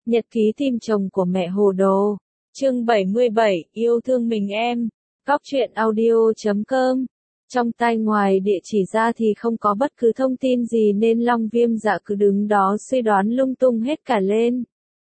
Nhật ký tìm chồng của mẹ hồ đồ. Chương 77, yêu thương mình em. Góc truyện audio.com. Trong tai ngoài địa chỉ ra thì không có bất cứ thông tin gì nên Long Viêm Dạ cứ đứng đó suy đoán lung tung hết cả lên.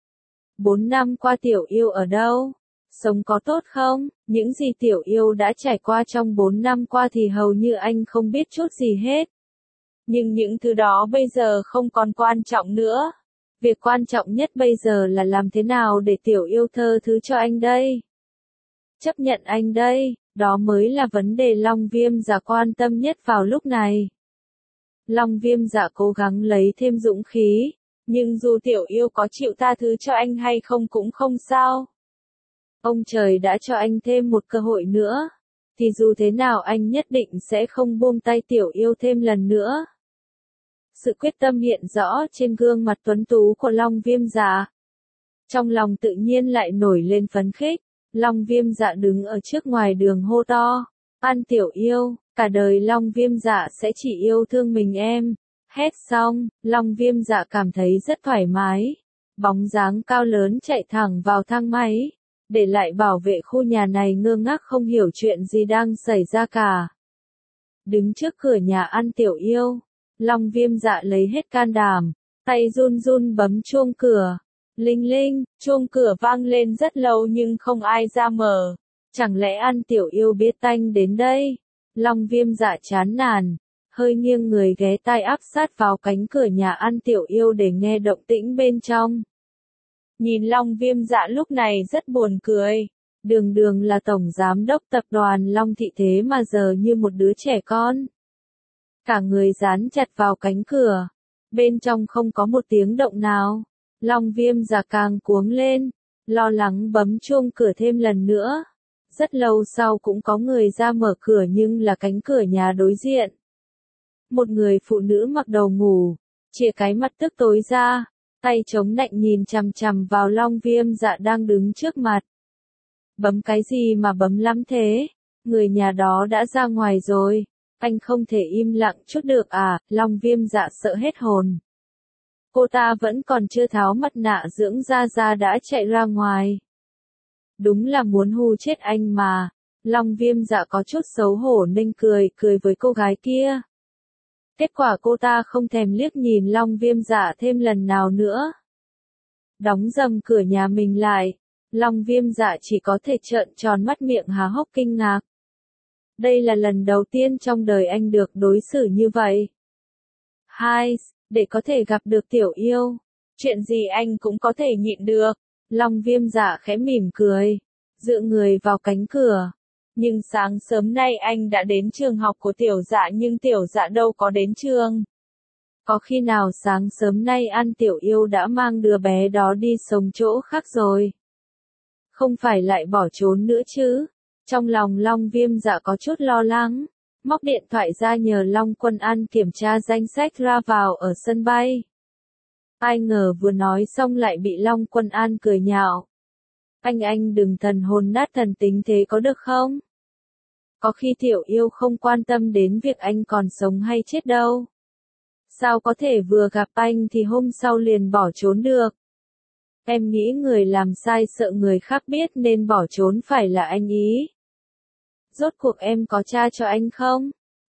4 năm qua Tiểu Yêu ở đâu? Sống có tốt không? Những gì Tiểu Yêu đã trải qua trong 4 năm qua thì hầu như anh không biết chút gì hết. Nhưng những thứ đó bây giờ không còn quan trọng nữa. Việc quan trọng nhất bây giờ là làm thế nào để Tiểu Yêu tha thứ cho anh đây. Chấp nhận anh đây, đó mới là vấn đề Long Viêm Dạ quan tâm nhất vào lúc này. Long Viêm Dạ cố gắng lấy thêm dũng khí, nhưng dù Tiểu Yêu có chịu tha thứ cho anh hay không cũng không sao. Ông trời đã cho anh thêm một cơ hội nữa, thì dù thế nào anh nhất định sẽ không buông tay Tiểu Yêu thêm lần nữa. Sự quyết tâm hiện rõ trên gương mặt tuấn tú của Long Viêm Dạ. Trong lòng tự nhiên lại nổi lên phấn khích, Long Viêm Dạ đứng ở trước ngoài đường hô to, "An Tiểu Yêu, cả đời Long Viêm Dạ sẽ chỉ yêu thương mình em." Hét xong, Long Viêm Dạ cảm thấy rất thoải mái. Bóng dáng cao lớn chạy thẳng vào thang máy, để lại bảo vệ khu nhà này ngơ ngác không hiểu chuyện gì đang xảy ra cả. Đứng trước cửa nhà An Tiểu Yêu, Long Viêm Dạ lấy hết can đảm, tay run run bấm chuông cửa. Linh linh, chuông cửa vang lên rất lâu nhưng không ai ra mở. Chẳng lẽ An Tiểu Yêu biết tanh đến đây? Long Viêm Dạ chán nản, hơi nghiêng người ghé tai áp sát vào cánh cửa nhà An Tiểu Yêu để nghe động tĩnh bên trong. Nhìn Long Viêm Dạ lúc này rất buồn cười. Đường đường là tổng giám đốc tập đoàn Long Thị thế mà giờ như một đứa trẻ con. Cả người dán chặt vào cánh cửa. Bên trong không có một tiếng động nào. Long Viêm Dạ càng cuống lên, lo lắng bấm chuông cửa thêm lần nữa. Rất lâu sau cũng có người ra mở cửa nhưng là cánh cửa nhà đối diện. Một người phụ nữ mặc đồ ngủ, chìa cái mặt tức tối ra, tay chống nạnh nhìn chằm chằm vào Long Viêm Dạ đang đứng trước mặt. Bấm cái gì mà bấm lắm thế? Người nhà đó đã ra ngoài rồi. Anh không thể im lặng chút được à? Long Viêm Dạ sợ hết hồn. Cô ta vẫn còn chưa tháo mặt nạ dưỡng da ra đã chạy ra ngoài. Đúng là muốn hù chết anh mà. Long Viêm Dạ có chút xấu hổ nên cười với cô gái kia. Kết quả cô ta không thèm liếc nhìn Long Viêm Dạ thêm lần nào nữa. Đóng dầm cửa nhà mình lại, Long Viêm Dạ chỉ có thể trợn tròn mắt miệng há hốc kinh ngạc. Đây là lần đầu tiên trong đời anh được đối xử như vậy. Để có thể gặp được Tiểu Yêu, chuyện gì anh cũng có thể nhịn được. Long Viêm Dạ khẽ mỉm cười, dựa người vào cánh cửa. Nhưng sáng sớm nay anh đã đến trường học của Tiểu Dạ nhưng Tiểu Dạ đâu có đến trường. Có khi nào sáng sớm nay An Tiểu Yêu đã mang đứa bé đó đi sống chỗ khác rồi? Không phải lại bỏ trốn nữa chứ? Trong lòng Long Viêm Dạ có chút lo lắng, móc điện thoại ra nhờ Long Quân An kiểm tra danh sách ra vào ở sân bay. Ai ngờ vừa nói xong lại bị Long Quân An cười nhạo. Anh đừng thần hồn nát thần tính thế có được không? Có khi Tiểu Yêu không quan tâm đến việc anh còn sống hay chết đâu. Sao có thể vừa gặp anh thì hôm sau liền bỏ trốn được? Em nghĩ người làm sai sợ người khác biết nên bỏ trốn phải là anh ý. Rốt cuộc em có tra cho anh không?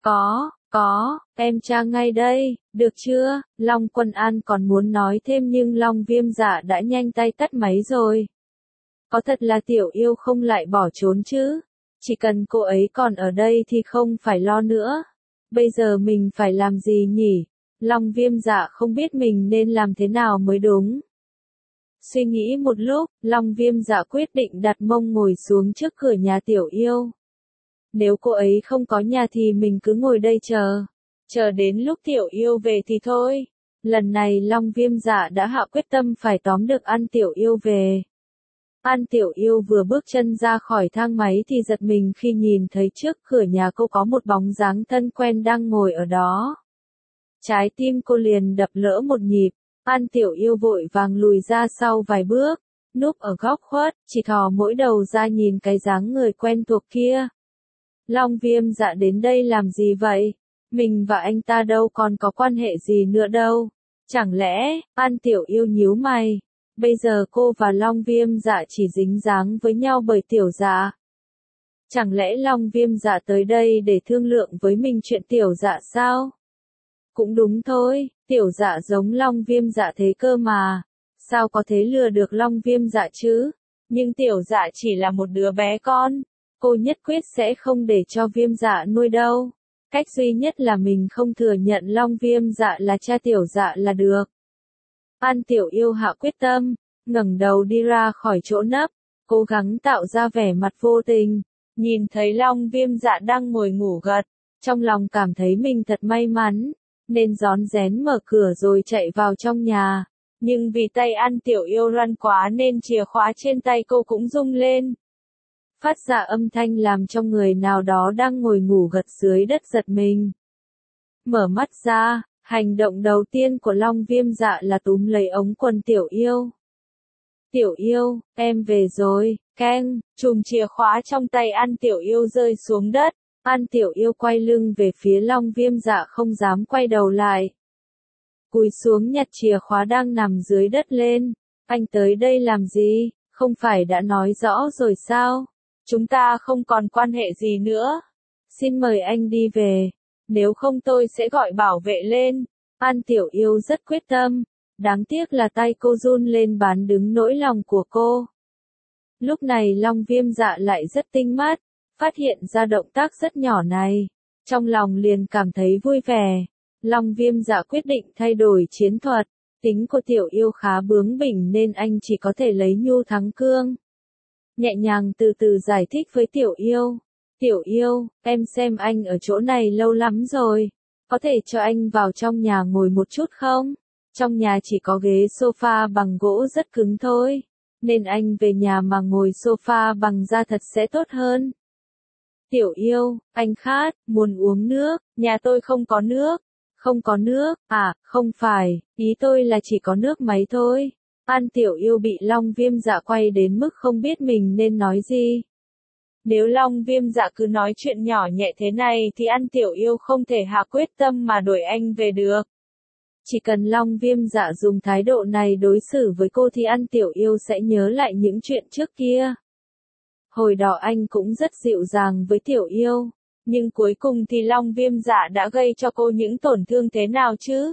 Có, em tra ngay đây, được chưa? Long Quân An còn muốn nói thêm nhưng Long Viêm Dạ đã nhanh tay tắt máy rồi. Có thật là Tiểu Yêu không lại bỏ trốn chứ? Chỉ cần cô ấy còn ở đây thì không phải lo nữa. Bây giờ mình phải làm gì nhỉ? Long Viêm Dạ không biết mình nên làm thế nào mới đúng. Suy nghĩ một lúc, Long Viêm Dạ quyết định đặt mông ngồi xuống trước cửa nhà Tiểu Yêu. Nếu cô ấy không có nhà thì mình cứ ngồi đây chờ đến lúc Tiểu Yêu về thì thôi. Lần này Long Viêm Dạ đã hạ quyết tâm phải tóm được An Tiểu Yêu về. An Tiểu Yêu vừa bước chân ra khỏi thang máy thì giật mình khi nhìn thấy trước cửa nhà cô có một bóng dáng thân quen đang ngồi ở đó. Trái tim cô liền đập lỡ một nhịp. An Tiểu Yêu vội vàng lùi ra sau vài bước, núp ở góc khuất, chỉ thò mỗi đầu ra nhìn cái dáng người quen thuộc kia. Long Viêm Dạ đến đây làm gì vậy? Mình và anh ta đâu còn có quan hệ gì nữa đâu. Chẳng lẽ, An Tiểu Yêu nhíu mày, Bây giờ cô và Long Viêm Dạ chỉ dính dáng với nhau bởi Tiểu Dạ. Chẳng lẽ Long Viêm Dạ tới đây để thương lượng với mình chuyện Tiểu Dạ sao? Cũng đúng thôi, Tiểu Dạ giống Long Viêm Dạ thế cơ mà. Sao có thể lừa được Long Viêm Dạ chứ? Nhưng Tiểu Dạ chỉ là một đứa bé con. Cô nhất quyết sẽ không để cho Viêm Dạ nuôi đâu. Cách duy nhất là mình không thừa nhận Long Viêm Dạ là cha Tiểu Dạ là được. An Tiểu Yêu hạ quyết tâm, ngẩng đầu đi ra khỏi chỗ nấp, cố gắng tạo ra vẻ mặt vô tình. Nhìn thấy Long Viêm Dạ đang ngồi ngủ gật, trong lòng cảm thấy mình thật may mắn, nên rón rén mở cửa rồi chạy vào trong nhà. Nhưng vì tay An Tiểu Yêu run quá nên chìa khóa trên tay cô cũng rung lên. Phát ra âm thanh làm cho người nào đó đang ngồi ngủ gật dưới đất giật mình. Mở mắt ra, hành động đầu tiên của Long Viêm Dạ là túm lấy ống quần Tiểu Yêu. Tiểu Yêu, em về rồi, keng, chùm chìa khóa trong tay An Tiểu Yêu rơi xuống đất. An Tiểu Yêu quay lưng về phía Long Viêm Dạ không dám quay đầu lại. Cúi xuống nhặt chìa khóa đang nằm dưới đất lên. Anh tới đây làm gì, không phải đã nói rõ rồi sao? Chúng ta không còn quan hệ gì nữa. Xin mời anh đi về, nếu không tôi sẽ gọi bảo vệ lên. An Tiểu Yêu rất quyết tâm, đáng tiếc là tay cô run lên bán đứng nỗi lòng của cô. Lúc này Long Viêm Dạ lại rất tinh mắt, phát hiện ra động tác rất nhỏ này, trong lòng liền cảm thấy vui vẻ. Long Viêm Dạ quyết định thay đổi chiến thuật, tính của Tiểu Yêu khá bướng bỉnh nên anh chỉ có thể lấy nhu thắng cương. Nhẹ nhàng từ từ giải thích với Tiểu Yêu. Tiểu Yêu, em xem anh ở chỗ này lâu lắm rồi, có thể cho anh vào trong nhà ngồi một chút không? Trong nhà chỉ có ghế sofa bằng gỗ rất cứng thôi, nên anh về nhà mà ngồi sofa bằng da thật sẽ tốt hơn. Tiểu Yêu, anh khát, muốn uống nước, nhà tôi không có nước. Không có nước, à, không phải, ý tôi là chỉ có nước máy thôi. An Tiểu Yêu bị Long Viêm Dạ quay đến mức không biết mình nên nói gì. Nếu Long Viêm Dạ cứ nói chuyện nhỏ nhẹ thế này thì An Tiểu Yêu không thể hạ quyết tâm mà đuổi anh về được. Chỉ cần Long Viêm Dạ dùng thái độ này đối xử với cô thì An Tiểu Yêu sẽ nhớ lại những chuyện trước kia. Hồi đó anh cũng rất dịu dàng với Tiểu Yêu, nhưng cuối cùng thì Long Viêm Dạ đã gây cho cô những tổn thương thế nào chứ?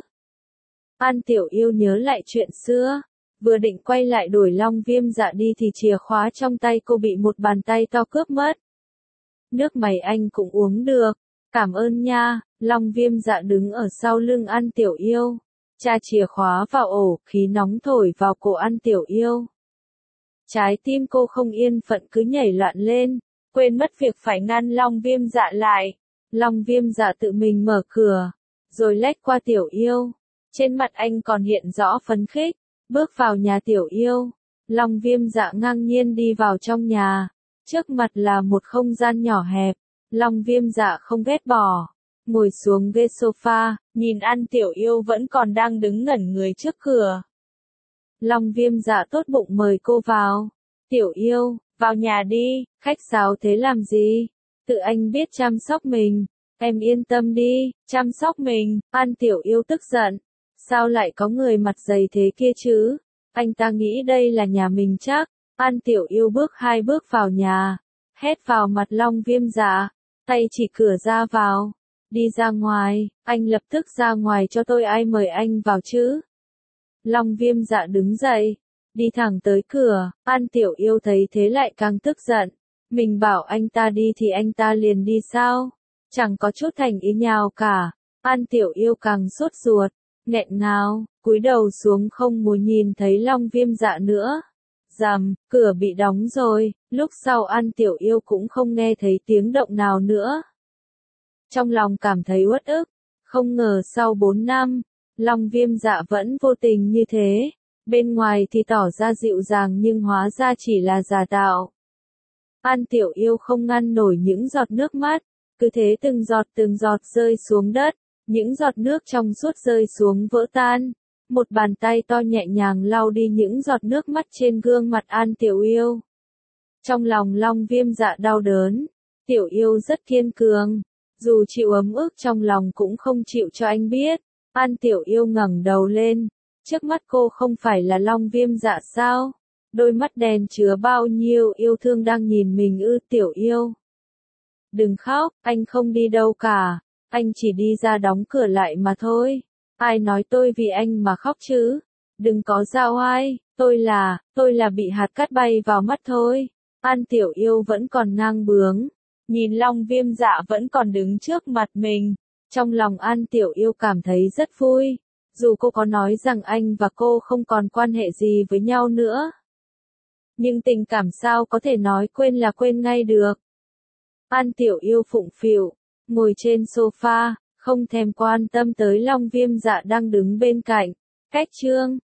An Tiểu Yêu nhớ lại chuyện xưa, vừa định quay lại đuổi Long Viêm Dạ đi thì chìa khóa trong tay cô bị một bàn tay to cướp mất. Nước máy anh cũng uống được, cảm ơn nha. Long Viêm Dạ đứng ở sau lưng An Tiểu Yêu, tra chìa khóa vào ổ, khí nóng thổi vào cổ An Tiểu Yêu. Trái tim cô không yên phận cứ nhảy loạn lên, quên mất việc phải ngăn Long Viêm Dạ lại. Long Viêm Dạ tự mình mở cửa, rồi lách qua Tiểu Yêu. Trên mặt anh còn hiện rõ phấn khích, bước vào nhà Tiểu Yêu. Long Viêm Dạ ngang nhiên đi vào trong nhà, trước mặt là một không gian nhỏ hẹp. Long Viêm Dạ không ghét bỏ, ngồi xuống ghế sofa, nhìn An Tiểu Yêu vẫn còn đang đứng ngẩn người trước cửa. Long Viêm Dạ tốt bụng mời cô vào. Tiểu Yêu, vào nhà đi, khách sáo thế làm gì? Tự anh biết chăm sóc mình, em yên tâm đi, chăm sóc mình. An Tiểu Yêu tức giận, sao lại có người mặt dày thế kia chứ? Anh ta nghĩ đây là nhà mình chắc. An Tiểu Yêu bước 2 bước vào nhà, hét vào mặt Long Viêm Dạ, tay chỉ cửa ra vào. Đi ra ngoài, anh lập tức ra ngoài cho tôi, ai mời anh vào chứ? Long Viêm Dạ đứng dậy, đi thẳng tới cửa. An Tiểu Yêu thấy thế lại càng tức giận. Mình bảo anh ta đi thì anh ta liền đi sao? Chẳng có chút thành ý nào cả. An Tiểu Yêu càng sốt ruột, nghẹn ngào, cúi đầu xuống không muốn nhìn thấy Long Viêm Dạ nữa. Rầm, cửa bị đóng rồi, lúc sau An Tiểu Yêu cũng không nghe thấy tiếng động nào nữa. Trong lòng cảm thấy uất ức, không ngờ sau 4 năm, Long Viêm Dạ vẫn vô tình như thế. Bên ngoài thì tỏ ra dịu dàng nhưng hóa ra chỉ là giả tạo. An Tiểu Yêu không ngăn nổi những giọt nước mắt, cứ thế từng giọt rơi xuống đất, những giọt nước trong suốt rơi xuống vỡ tan. Một bàn tay to nhẹ nhàng lau đi những giọt nước mắt trên gương mặt An Tiểu Yêu. Trong lòng Long Viêm Dạ đau đớn, Tiểu Yêu rất kiên cường, dù chịu ấm ức trong lòng cũng không chịu cho anh biết. An Tiểu Yêu ngẩng đầu lên, Trước mắt cô không phải là Long Viêm Dạ sao? Đôi mắt đen chứa bao nhiêu yêu thương đang nhìn mình ư Tiểu Yêu. Đừng khóc, anh không đi đâu cả, anh chỉ đi ra đóng cửa lại mà thôi. Ai nói tôi vì anh mà khóc chứ? Đừng có giao oai, tôi là bị hạt cát bay vào mắt thôi. An Tiểu Yêu vẫn còn ngang bướng, nhìn Long Viêm Dạ vẫn còn đứng trước mặt mình. Trong lòng An Tiểu Yêu cảm thấy rất vui, dù cô có nói rằng anh và cô không còn quan hệ gì với nhau nữa. Nhưng tình cảm sao có thể nói quên là quên ngay được. An Tiểu Yêu phụng phịu, ngồi trên sofa, không thèm quan tâm tới Long Viêm Dạ đang đứng bên cạnh. Cách chương